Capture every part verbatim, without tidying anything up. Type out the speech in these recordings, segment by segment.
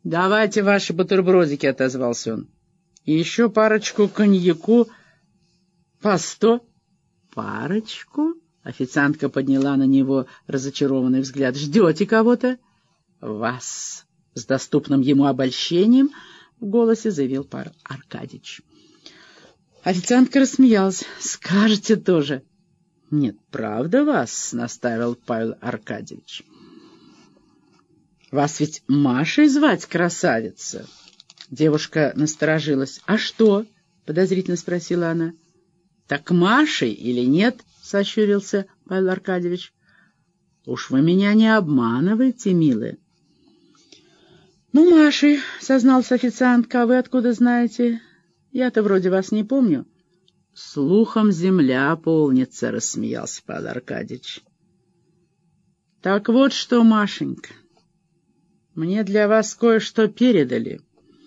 «Давайте ваши бутербродики», — отозвался он. «И еще парочку коньяку по сто». «Парочку?» — официантка подняла на него разочарованный взгляд. «Ждете кого-то?» «Вас», — с доступным ему обольщением в голосе заявил Павел Аркадьевич. Официантка рассмеялась. «Скажете тоже». «Нет, правда вас?» — наставил Павел Аркадьевич. «Вас ведь Машей звать, красавица?» Девушка насторожилась. «А что?» — подозрительно спросила она. «Так Машей или нет?» — сощурился Павел Аркадьевич. «Уж вы меня не обманываете, милая». «Ну, Машей», — созналась официантка, — «а вы откуда знаете? Я-то вроде вас не помню». «Слухом земля полнится», — рассмеялся Павел Аркадьевич. «Так вот что, Машенька, мне для вас кое-что передали.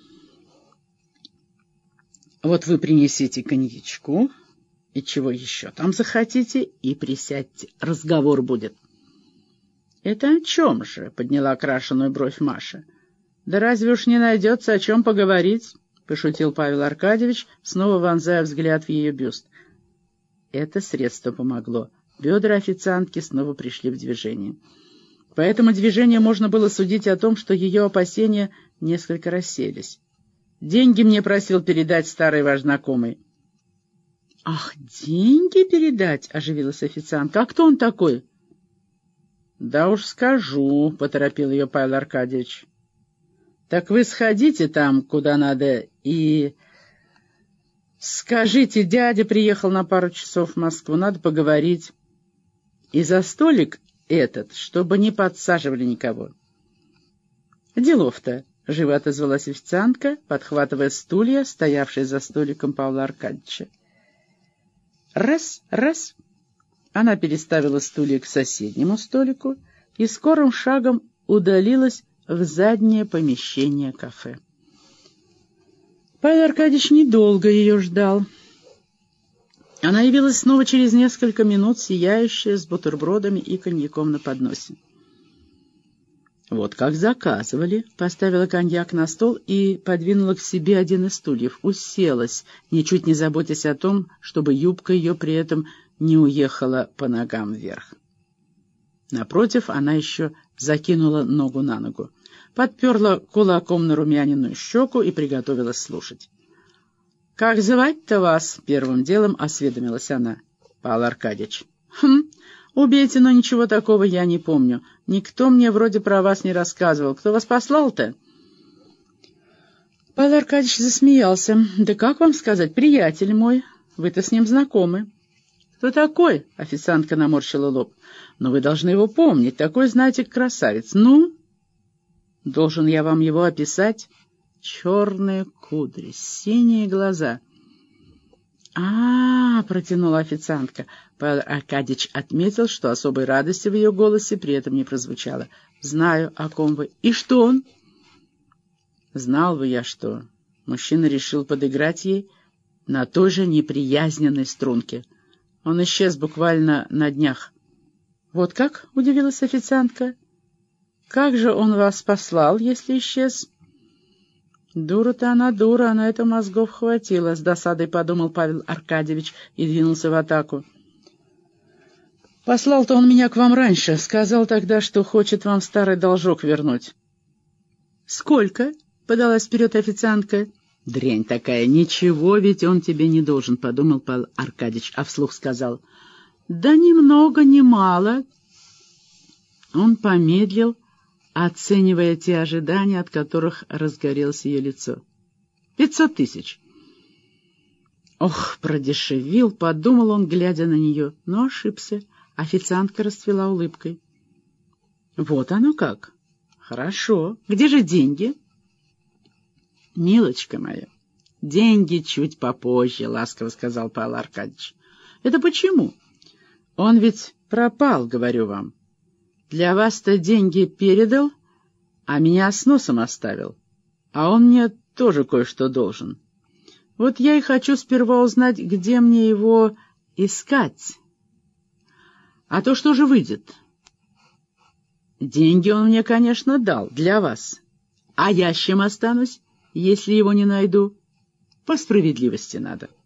Вот вы принесите коньячку и чего еще там захотите, и присядьте, разговор будет». «Это о чем же?» — подняла крашеную бровь Маша. «Да разве уж не найдется о чем поговорить?» — пошутил Павел Аркадьевич, снова вонзая взгляд в ее бюст. Это средство помогло. Бедра официантки снова пришли в движение. По этому движению можно было судить о том, что ее опасения несколько расселись. «Деньги мне просил передать старый ваш знакомый». «Ах, деньги передать?» — оживилась официантка. «А кто он такой?» «Да уж скажу», — поторопил ее Павел Аркадьевич. «Так вы сходите там, куда надо, и скажите, дядя приехал на пару часов в Москву, надо поговорить. И за столик этот, чтобы не подсаживали никого». «Делов-то», — живо отозвалась официантка, подхватывая стулья, стоявшие за столиком Павла Аркадьевича. «Раз, раз». Она переставила стулья к соседнему столику и скорым шагом удалилась в заднее помещение кафе. Павел Аркадьевич недолго ее ждал. Она явилась снова через несколько минут, сияющая, с бутербродами и коньяком на подносе. «Вот как заказывали», — поставила коньяк на стол и подвинула к себе один из стульев, уселась, ничуть не заботясь о том, чтобы юбка ее при этом не уехала по ногам вверх. Напротив, она еще закинула ногу на ногу, подперла кулаком нарумяненную щеку и приготовилась слушать. «Как звать-то вас?» — первым делом осведомилась она. «Павел Аркадьевич». «Хм, убейте, но ничего такого я не помню. Никто мне вроде про вас не рассказывал. Кто вас послал-то?» Павел Аркадьевич засмеялся. «Да как вам сказать, приятель мой, вы-то с ним знакомы». «Кто такой?» — официантка наморщила лоб. «Но вы должны его помнить. Такой, знаете, красавец. Ну?» «Должен я вам его описать?» «Черные кудри, синие глаза». «А-а-а!» — протянула официантка. Павел Аркадьевич отметил, что особой радости в ее голосе при этом не прозвучало. «Знаю, о ком вы. И что он?» «Знал бы я, что...» Мужчина решил подыграть ей на той же неприязненной струнке. Он исчез буквально на днях. «Вот как?» — удивилась официантка. «Как же он вас послал, если исчез?» «Дура-то она дура, а на это мозгов хватило», — с досадой подумал Павел Аркадьевич и двинулся в атаку. «Послал-то он меня к вам раньше, сказал тогда, что хочет вам старый должок вернуть». «Сколько?» — подалась вперед официантка. «Дрянь такая, ничего ведь он тебе не должен», — подумал Павел Аркадьевич, а вслух сказал. «Да ни много, ни мало». Он помедлил, оценивая те ожидания, от которых разгорелось ее лицо. «Пятьсот тысяч». «Ох, продешевил», — подумал он, глядя на нее, но ошибся. Официантка расцвела улыбкой. «Вот оно как. Хорошо. Где же деньги?» «Милочка моя, деньги чуть попозже», — ласково сказал Павел Аркадьевич. «Это почему? Он ведь пропал, говорю вам. Для вас-то деньги передал, а меня с носом оставил. А он мне тоже кое-что должен. Вот я и хочу сперва узнать, где мне его искать. А то что же выйдет? Деньги он мне, конечно, дал, для вас. А я с чем останусь, если его не найду? По справедливости надо.